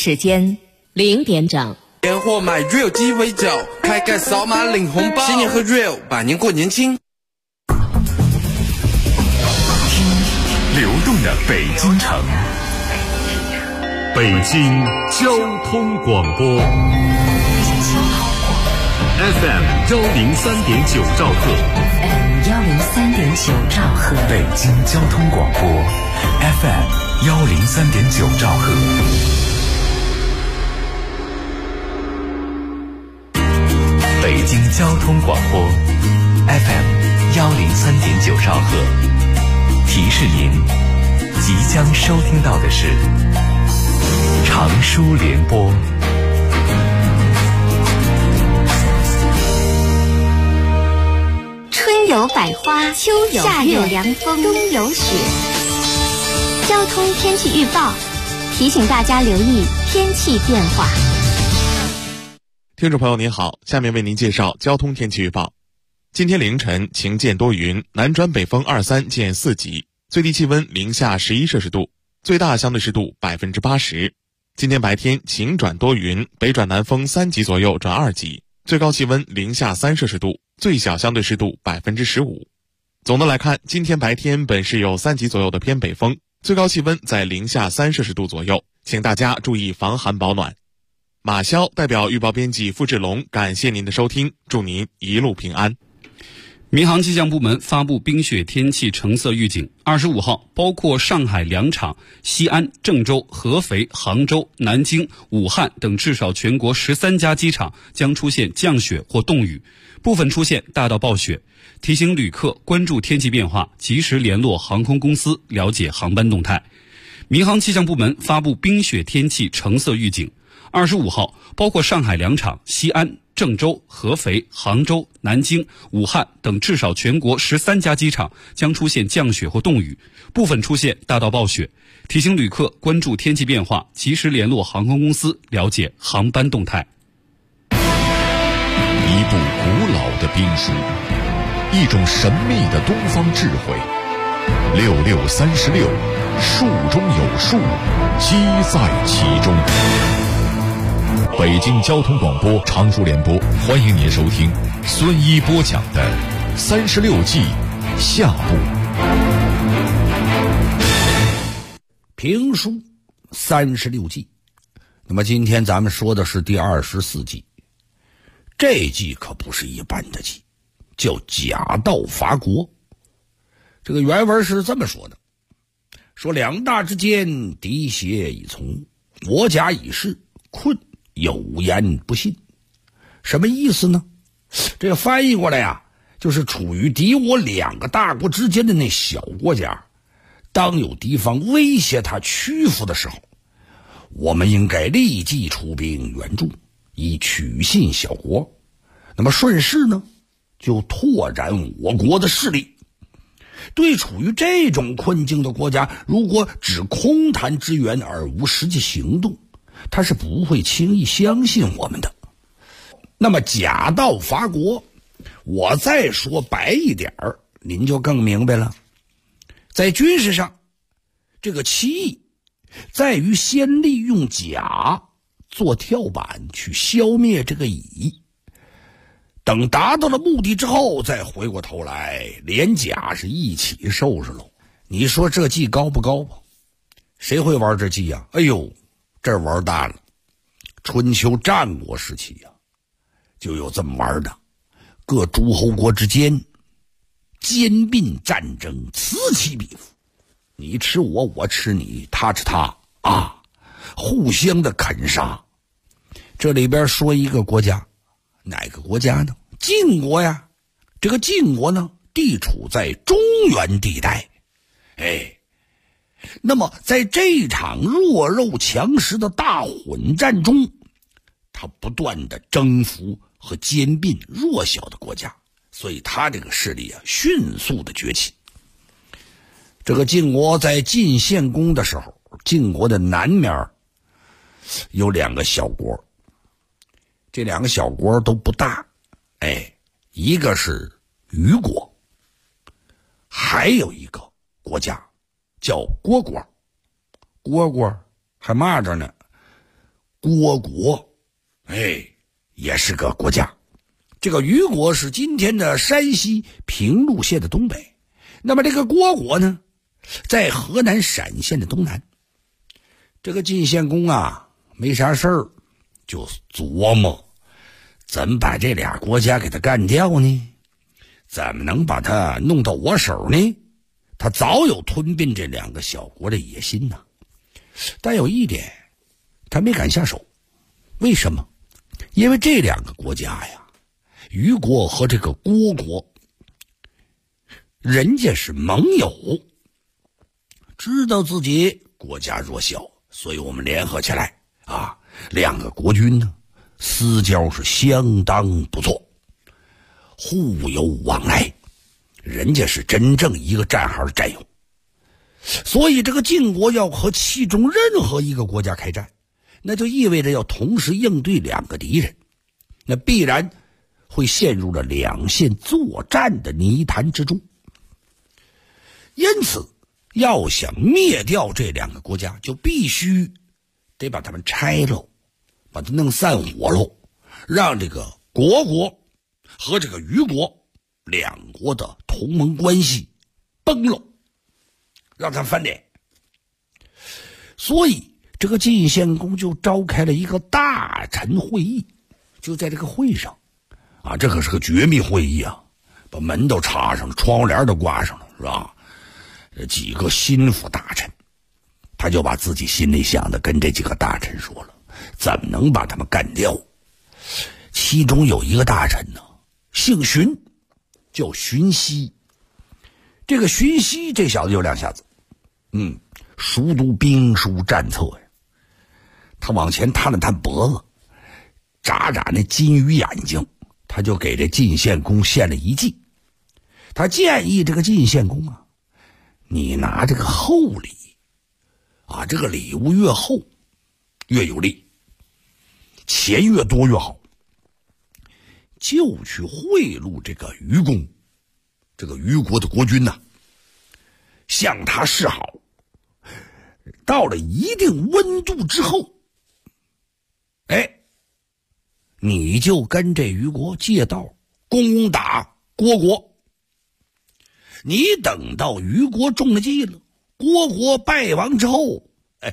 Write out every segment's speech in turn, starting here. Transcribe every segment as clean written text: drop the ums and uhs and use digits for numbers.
时间0点整。 年货买 Real 鸡尾酒，开盖扫码领红包，新年喝 Real， 百年过年轻。 听流动的北京城，北京交通广播 FM 103.9兆赫 103.9兆赫， 北京交通广播 FM 103.9兆赫。北京交通广播 FM 103.9兆赫，提示您，即将收听到的是长舒联播。 春有百花，秋有夏有凉风，冬有雪。交通天气预报提醒大家留意天气变化。 听众朋友您好，下面为您介绍交通天气预报。今天凌晨晴间多云，南转北风2、3见4级，最低气温零下11摄氏度，最大相对湿度80%。今天白天晴转多云，北转南风3级左右转2级，最高气温零下3摄氏度，最小相对湿度15%。总的来看，今天白天本市有3级左右的偏北风，最高气温在零下3摄氏度左右，请大家注意防寒保暖。马潇代表预报编辑付志龙，感谢您的收听，祝您一路平安。 民航气象部门发布冰雪天气橙色预警，25号包括上海2场、西安、郑州、合肥、杭州、南京、武汉等至少全国13家机场将出现降雪或冻雨，部分出现大到暴雪，提醒旅客关注天气变化，及时联络航空公司了解航班动态。民航气象部门发布冰雪天气橙色预警，25号包括上海2场、西安、郑州、合肥、杭州、南京、武汉等至少全国13家机场将出现降雪或冻雨，部分出现大到暴雪，提醒旅客关注天气变化，及时联络航空公司了解航班动态。 一部古老的兵书，一种神秘的东方智慧，6636，术中有术，机在其中。北京交通广播长舒联播，欢迎您收听孙一播讲的36计下部。 评书36计，那么今天咱们说的是第24计。这计可不是一般的计，叫假道伐国。这个原文是这么说的，说两大之间，敌邪已从，我假以事，困有言不信。什么意思呢？这个翻译过来呀，就是处于敌我两个大国之间的那小国家，当有敌方威胁他屈服的时候，我们应该立即出兵援助，以取信小国，那么顺势呢，就拓展我国的势力。对处于这种困境的国家，如果只空谈支援而无实际行动，他是不会轻易相信我们的。那么假道伐国，我再说白一点儿，您就更明白了。在军事上，这个棋艺在于先利用甲做跳板去消灭这个乙，等达到了目的之后，再回过头来连甲是一起收拾喽。你说这计高不高吧？谁会玩这计呀？哎呦，这玩大了。春秋战国时期呀，就有这么玩的。各诸侯国之间兼并战争，此起彼伏，你吃我，我吃你，他吃他啊，互相的啃杀。这里边说一个国家，哪个国家呢？晋国呀。这个晋国呢，地处在中原地带。那么在这场弱肉强食的大混战中，他不断的征服和兼并弱小的国家，所以他这个势力啊迅速的崛起。这个晋国在晋献公的时候，晋国的南面有两个小国，这两个小国都不大，一个是虞国，还有一个国家叫虢国。虢国还骂着呢， 虢国，也是个国家。这个虞国是今天的山西平陆县的东北，那么这个虢国呢，在河南陕县的东南。这个晋献公啊，没啥事儿，就琢磨怎么把这俩国家给他干掉呢？怎么能把他弄到我手呢？他早有吞并这两个小国的野心呐。但有一点，他没敢下手。为什么？因为这两个国家呀，虞国和这个虢国，人家是盟友，知道自己国家弱小，所以我们联合起来啊，两个国军呢私交是相当不错，互有往来，人家是真正一个战壕的战友。所以这个晋国要和其中任何一个国家开战，那就意味着要同时应对两个敌人，那必然会陷入了两线作战的泥潭之中。因此要想灭掉这两个国家，就必须得把他们拆喽，把它弄散伙喽，让这个虢国和这个虞国两国的同盟关系崩喽，让他们翻脸。所以这个晋献公就召开了一个大臣会议。就在这个会上啊，这可是个绝密会议啊，把门都插上了，窗户帘都挂上了，是吧？几个心腹大臣，他就把自己心里想的跟这几个大臣说了，怎么能把他们干掉。其中有一个大臣呢，姓荀，叫荀息。这个荀息这小子有两下子，熟读兵书战策呀。他往前探了探脖子，眨眨那金鱼眼睛，他就给这晋献公献了一计。他建议这个晋献公啊，你拿这个厚礼啊，这个礼物越厚越有利，钱越多越好，就去贿赂这个虞公，这个虞国的国君呐，向他示好。到了一定温度之后，你就跟这虞国借道攻打虢国。你等到虞国中了计了，虢国败亡之后，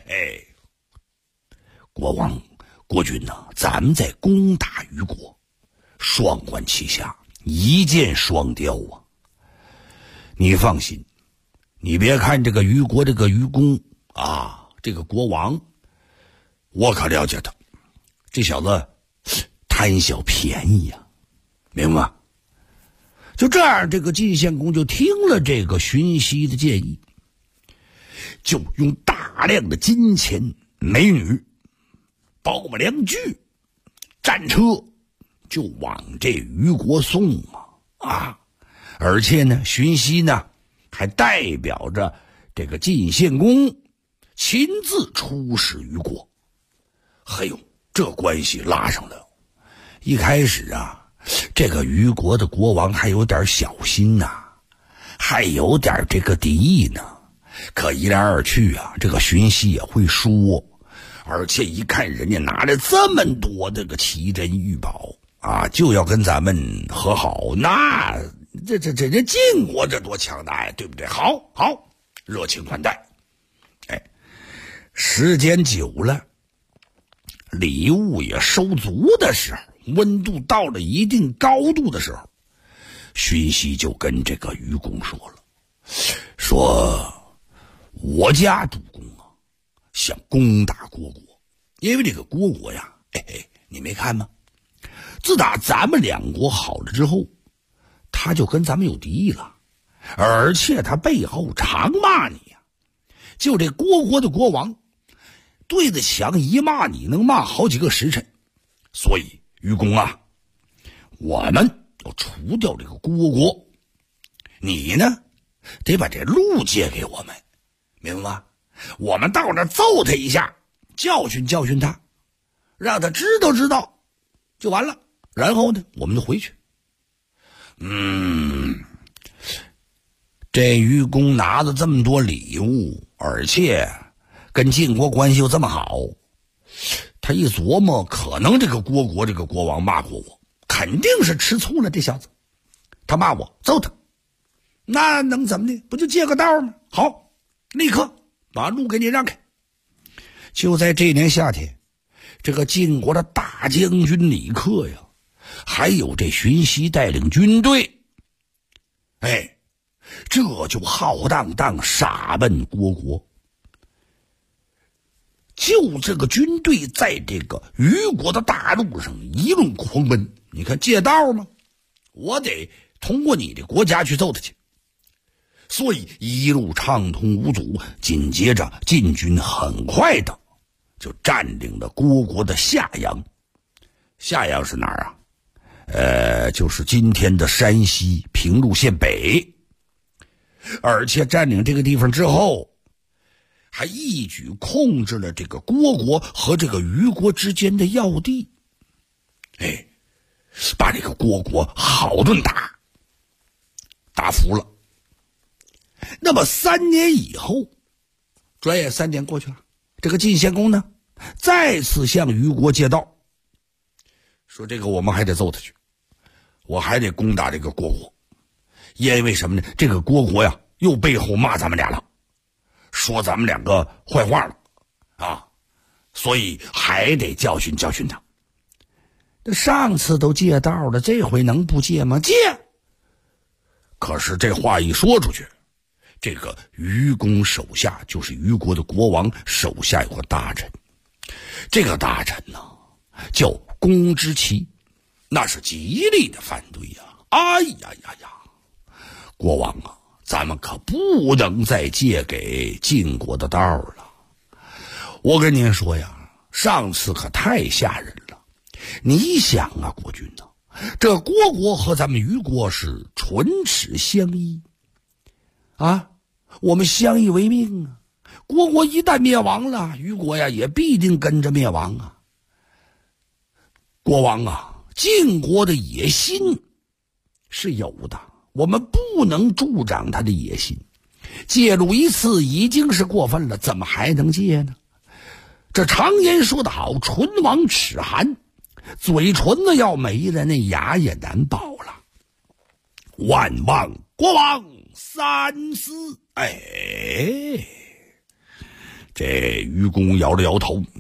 国君呐，咱们再攻打虞国，双管齐下，一箭双雕啊！你放心，你别看这个虞国这个虞公啊，这个国王，我可了解他，这小子贪小便宜呀，明白吗？就这样，这个晋献公就听了这个荀息的建议，就用大量的金钱、美女、宝马良驹、战车，就往这虞国送啊！而且呢，荀息呢还代表着这个晋献公亲自出使虞国。嘿呦，这关系拉上了。一开始啊，这个虞国的国王还有点小心呐，还有点这个敌意呢。可一来二去啊，这个荀息也会说，而且一看人家拿着这么多这个奇珍异宝啊，就要跟咱们和好，那这晋国这多强大呀，对不对？好，热情款待。时间久了，礼物也收足的时候，温度到了一定高度的时候，荀息就跟这个虞公说了，说我家主公啊想攻打虢国，因为这个虢国呀，你没看吗？自打咱们两国好了之后，他就跟咱们有敌意了，而且他背后常骂你呀。就这虢国的国王对着墙一骂你能骂好几个时辰，所以虞公啊，我们要除掉这个虢国，你呢得把这路借给我们，明白吗？我们到那揍他一下，教训教训他，让他知道就完了，然后呢我们就回去。这虞公拿了这么多礼物，而且跟晋国关系又这么好， 他一琢磨，可能这个虢国这个国王骂过我，肯定是吃醋了，这小子他骂我揍他，那能怎么的？不就借个道吗？好，立刻把路给你让开。就在这年夏天，这个晋国的大将军李克呀，还有这荀息带领军队，这就浩荡荡杀奔虢国。就这个军队在这个虞国的大路上一路狂奔，你看借道吗？我得通过你的国家去揍他去。所以一路畅通无阻，紧接着晋军很快的就占领了虢国的夏阳。夏阳是哪儿啊？就是今天的山西平陆县北。而且占领这个地方之后，还一举控制了这个虢国和这个虞国之间的要地，把这个虢国好顿打服了。那么3年以后，转眼3年过去了，这个晋献公呢，再次向虞国借道，说这个我们还得揍他去，我还得攻打这个虢国。因为什么呢？这个虢国呀，又背后骂咱们俩了，说咱们两个坏话了啊，所以还得教训教训他。上次都借道了，这回能不借吗？借。可是这话一说出去，这个虞公手下，就是虞国的国王手下有个大臣，这个大臣呢叫公之奇，那是极力的反对呀。哎呀呀呀，国王啊，咱们可不能再借给晋国的道了。我跟您说呀，上次可太吓人了。你想啊，国君呢，这虢国和咱们虞国是唇齿相依啊，我们相依为命啊。虢国一旦灭亡了，虞国呀也必定跟着灭亡啊。国王啊，晋国的野心是有的，我们不能助长他的野心。介入一次已经是过分了，怎么还能借呢？这常言说得好，唇亡齿寒，嘴唇子要没了，那牙也难保了。万望国王三思。这愚公摇了摇头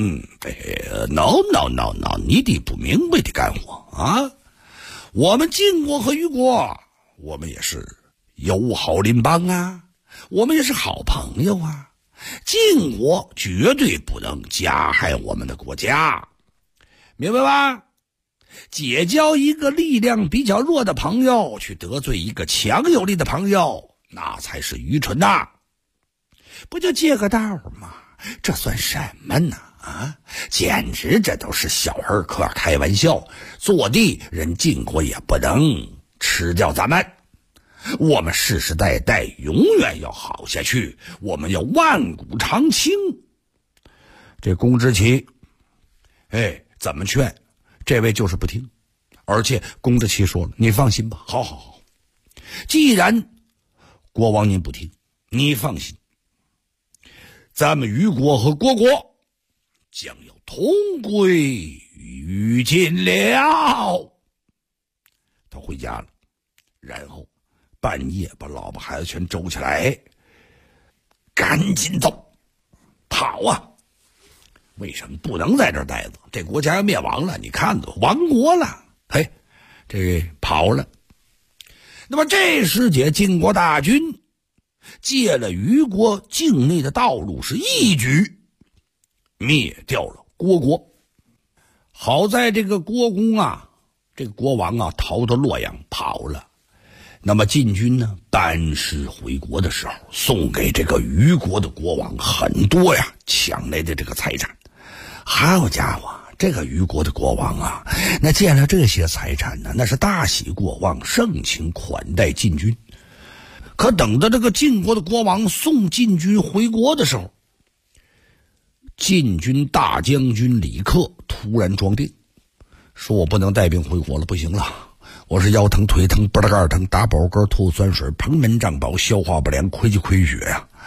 ，no， 你得不明白的干活啊！我们晋国和虞国，我们也是友好邻邦啊，我们也是好朋友啊。晋国绝对不能加害我们的国家，明白吧？结交一个力量比较弱的朋友，去得罪一个强有力的朋友，那才是愚蠢呐！不就借个道吗？这算什么呢？啊，简直这都是小儿科，开玩笑。坐地人晋国也不能吃掉咱们，我们世世代代永远要好下去，我们要万古长青。这公之奇怎么劝这位就是不听，而且公之奇说了，你放心吧，好，既然国王您不听，你放心，咱们虞国和虢国将要同归于尽了。他回家了，然后半夜把老婆孩子全周起来，赶紧走，跑啊！为什么不能在这儿待着？这国家要灭亡了，你看都亡国了，这跑了。那么这时节，晋国大军借了虞国境内的道路，是一举灭掉了虢国。好在这个虢公啊，这个国王啊逃到洛阳跑了。那么晋军呢班师回国的时候，送给这个虞国的国王很多呀抢来的这个财产。好家伙，这个虞国的国王啊，那见了这些财产呢，那是大喜过望，盛情款待晋军。可等到这个晋国的国王送晋军回国的时候，晋军大将军李克突然装病，说我不能带兵回国了，不行了，我是腰疼腿疼不拉盖疼，打饱嗝吐酸水，盆门胀饱，消化不良，亏气亏血呀，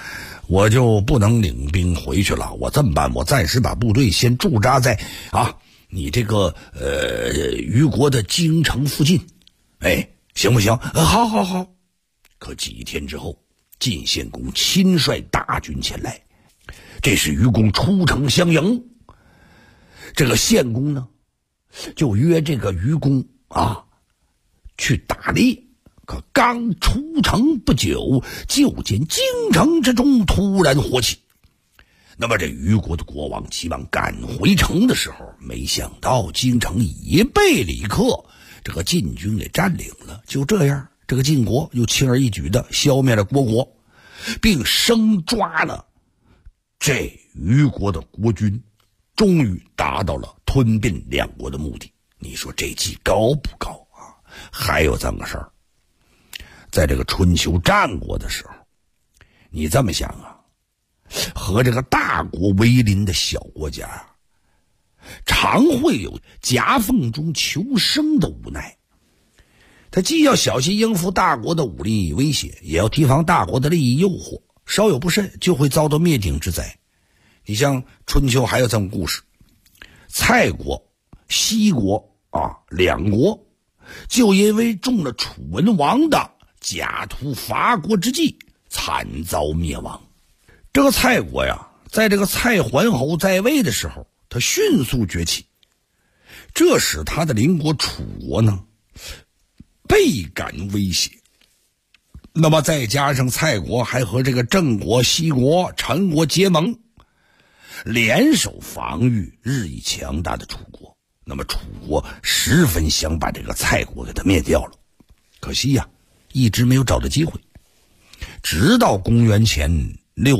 我就不能领兵回去了。我这么办，我暂时把部队先驻扎在你这个虞国的京城附近，行不行？好。可几天之后，晋献公亲率大军前来，这时虞公出城相迎。这个献公呢，就约这个虞公去打猎。可刚出城不久，就见京城之中突然火起。那么这虞国的国王急忙赶回城的时候，没想到京城已被李克这个晋军给占领了。就这样，这个晋国又轻而易举的消灭了虢国，并生抓了这虞国的国君，终于达到了吞并两国的目的。你说这计高不高啊？还有这么个事儿，在这个春秋战国的时候，你这么想和这个大国为邻的小国家常会有夹缝中求生的无奈。他既要小心应付大国的武力威胁，也要提防大国的利益诱惑，稍有不慎就会遭到灭顶之灾。你像春秋还有这么故事，蔡国、西国两国就因为中了楚文王的假图伐国之计，惨遭灭亡。这个蔡国在这个蔡桓侯在位的时候，他迅速崛起，这使他的邻国楚国呢倍感威胁。那么再加上蔡国还和这个郑国、西国、陈国结盟，联手防御日益强大的楚国。那么楚国十分想把这个蔡国给他灭掉了，可惜一直没有找到机会。直到公元前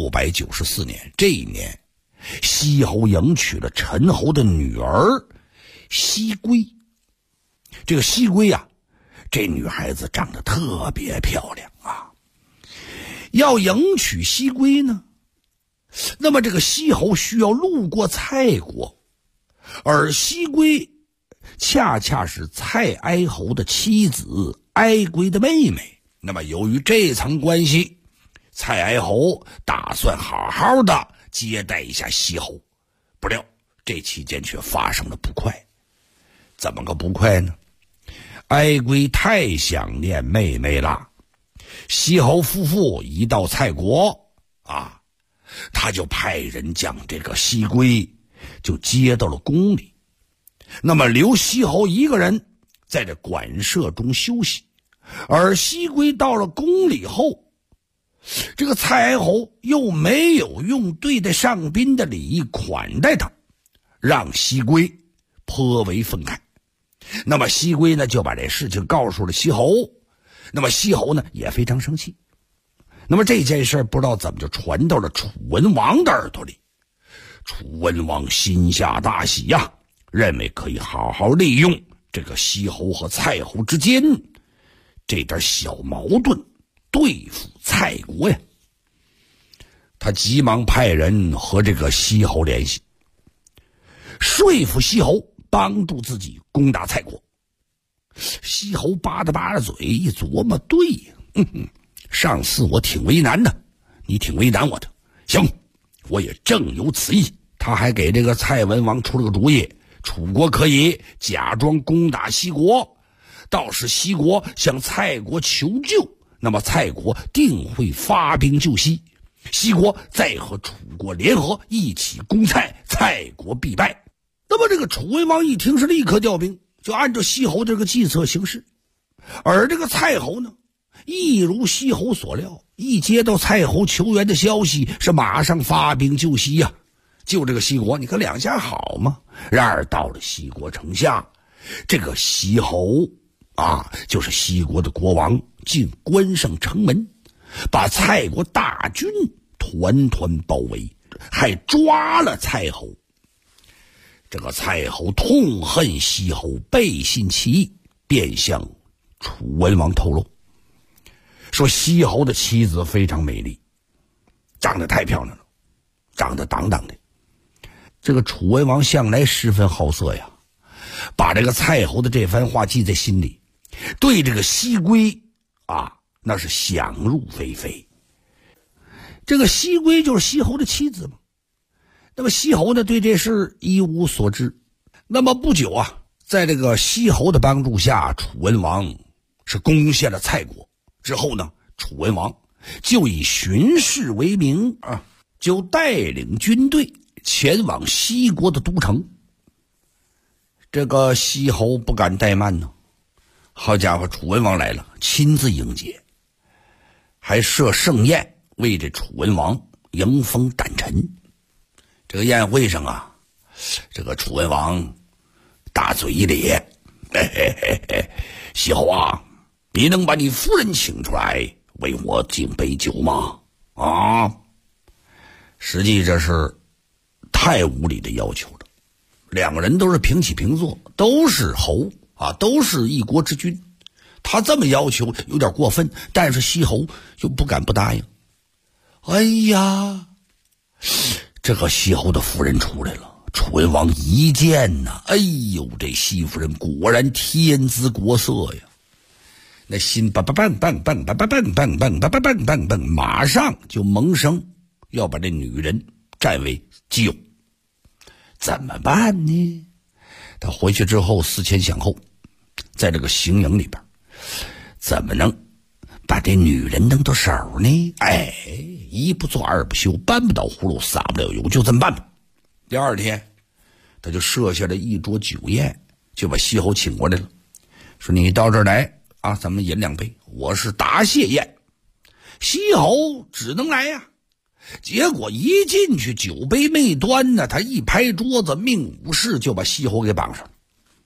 694年，这一年，西侯迎娶了陈侯的女儿西归。这个西归这女孩子长得特别漂亮要迎娶西归呢，那么这个西侯需要路过蔡国，而西归恰恰是蔡哀侯的妻子哀归的妹妹。那么由于这层关系，蔡哀侯打算好好的接待一下西侯，不料这期间却发生了不快。怎么个不快呢？哀归太想念妹妹了，西侯夫妇一到蔡国他就派人将这个西归就接到了宫里，那么留西侯一个人在这馆舍中休息。而西归到了宫里后，这个蔡哀侯又没有用对待上宾的礼仪款待他，让西归颇为愤慨。那么西归呢就把这事情告诉了西侯，那么西侯呢也非常生气。那么这件事不知道怎么就传到了楚文王的耳朵里。楚文王心下大喜认为可以好好利用这个西侯和蔡侯之间这点小矛盾对付蔡国他急忙派人和这个西侯联系，说服西侯帮助自己攻打蔡国。西侯扒着嘴一琢磨，对上次我挺为难的，你挺为难我的，行，我也正有此意。他还给这个蔡文王出了个主意，楚国可以假装攻打西国，倒是西国向蔡国求救，那么蔡国定会发兵救西，西国再和楚国联合一起攻蔡，蔡国必败。那么这个楚文王一听是立刻调兵，就按照西侯这个计策行事。而这个蔡侯呢，一如西侯所料，一接到蔡侯求援的消息，是马上发兵救西救这个西国。你看两下好吗？然而到了西国城下，这个西侯就是西国的国王，竟关上城门，把蔡国大军团团包围，还抓了蔡侯。这个蔡侯痛恨西侯背信弃义，便向楚文王透露说，西侯的妻子非常美丽，长得太漂亮了，长得当当的。这个楚文王向来十分好色把这个蔡侯的这番话记在心里，对这个西归那是想入非非。 这个西归就是西侯的妻子嘛。那么西侯呢，对这事一无所知。那么不久啊，在这个西侯的帮助下，楚文王是攻陷了蔡国之后呢，楚文王就以巡视为名啊，就带领军队前往西国的都城。这个西侯不敢怠慢呢，好家伙，楚文王来了，亲自迎接，还设盛宴为这楚文王迎封胆臣。这个宴会上啊，这个楚文王大嘴一咧，西侯啊，你能把你夫人请出来为我敬杯酒吗？啊，实际这是太无理的要求了。两个人都是平起平坐，都是侯啊，都是一国之君，他这么要求有点过分，但是西侯就不敢不答应。哎呀，这个西侯的夫人出来了，楚文王一见呐，哎呦，这西夫人果然天姿国色呀，那心棒棒棒棒棒棒棒棒棒棒棒棒棒棒，马上就萌生要把这女人占为己有。怎么办呢？他回去之后思前想后，在这个行营里边，怎么能把这女人弄到手呢？哎，一不做二不休，搬不倒葫芦撒不了油，就这么办吧。第二天，他就设下了一桌酒宴，就把西侯请过来了，说你到这儿来啊，咱们饮两杯，我是答谢宴。西侯只能来呀。结果一进去，酒杯没端呢，他一拍桌子，命武士就把西侯给绑上。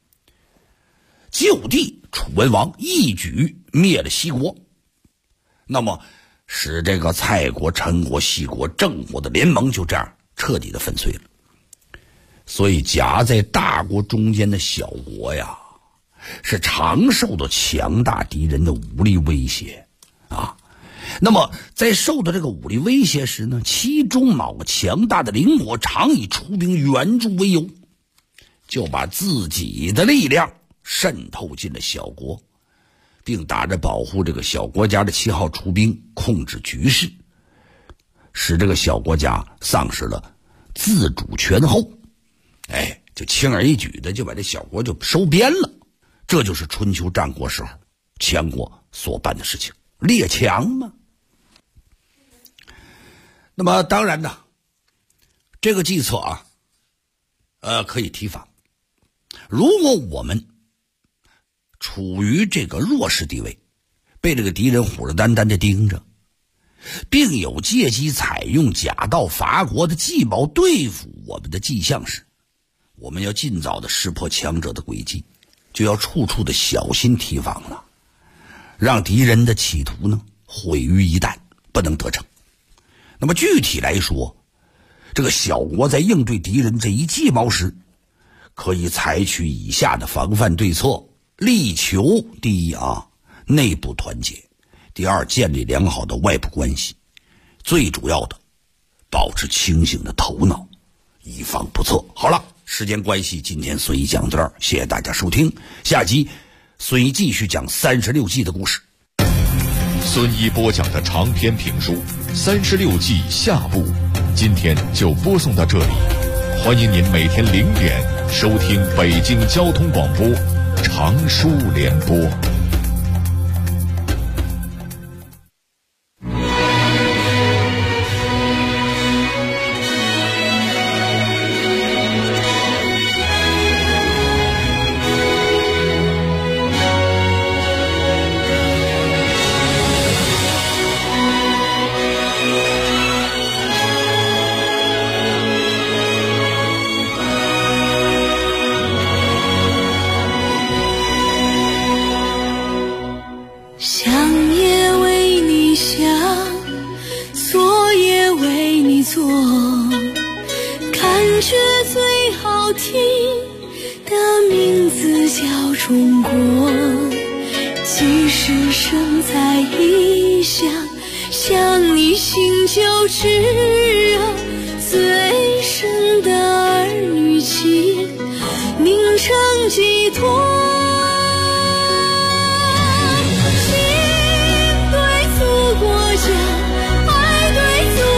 就地楚文王一举灭了西国，那么使这个蔡国、陈国、西国、郑国的联盟就这样彻底的粉碎了。所以夹在大国中间的小国呀，是常受到强大敌人的武力威胁啊。那么在受到这个武力威胁时呢，其中某个强大的邻国常以出兵援助为由，就把自己的力量渗透进了小国，并打着保护这个小国家的旗号出兵控制局势，使这个小国家丧失了自主权后，哎，就轻而易举的就把这小国就收编了。这就是春秋战国时候强国所办的事情，列强嘛。那么当然呢，这个计策啊，可以提防。如果我们处于这个弱势地位，被这个敌人虎视眈眈的盯着，并有借机采用假道伐国的计谋对付我们的迹象时，我们要尽早的识破强者的诡计，就要处处的小心提防了，让敌人的企图呢毁于一旦，不能得逞。那么具体来说，这个小国在应对敌人这一计谋时，可以采取以下的防范对策，力求第一啊，内部团结；第二，建立良好的外部关系；最主要的，保持清醒的头脑，以防不测。好了，时间关系，今天孙毅讲到这儿，谢谢大家收听。下集孙毅继续讲36计的故事。 孙一播讲的长篇评书《36计》下部，今天就播送到这里。欢迎您每天0点收听北京交通广播长书联播。 心对祖国家，爱对祖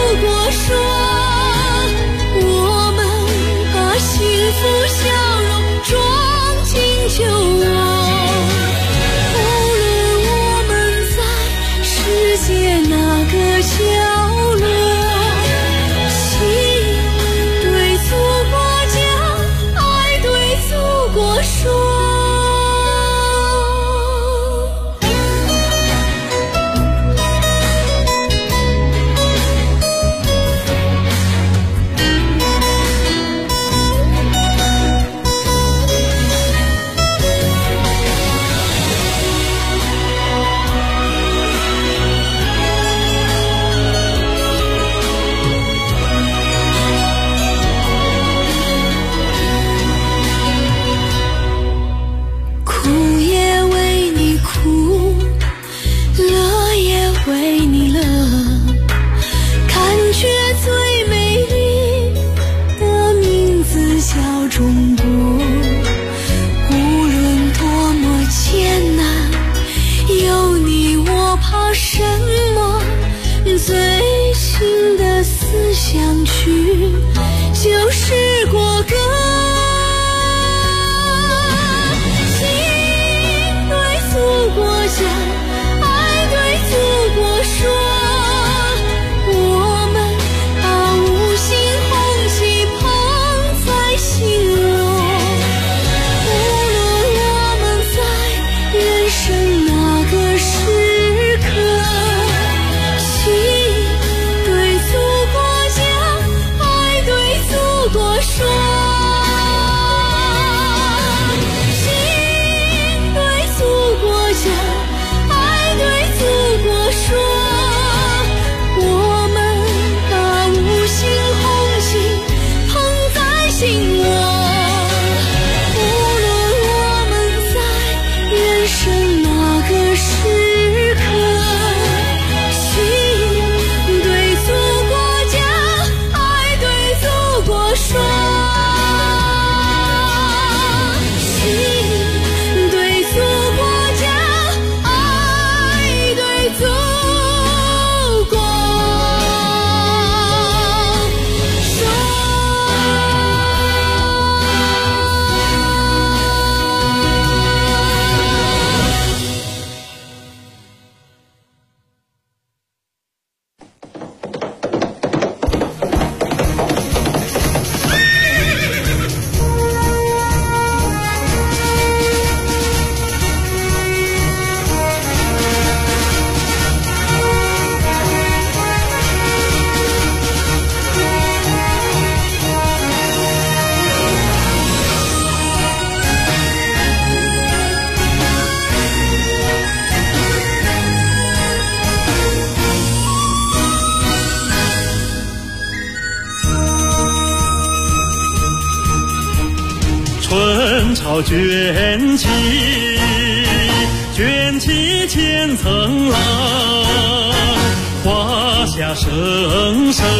号卷起，卷起千层浪，华夏声声，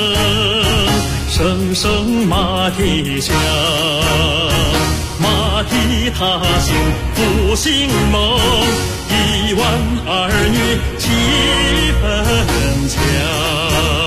声声马蹄响，马蹄踏行复兴梦，1万儿女气奋强。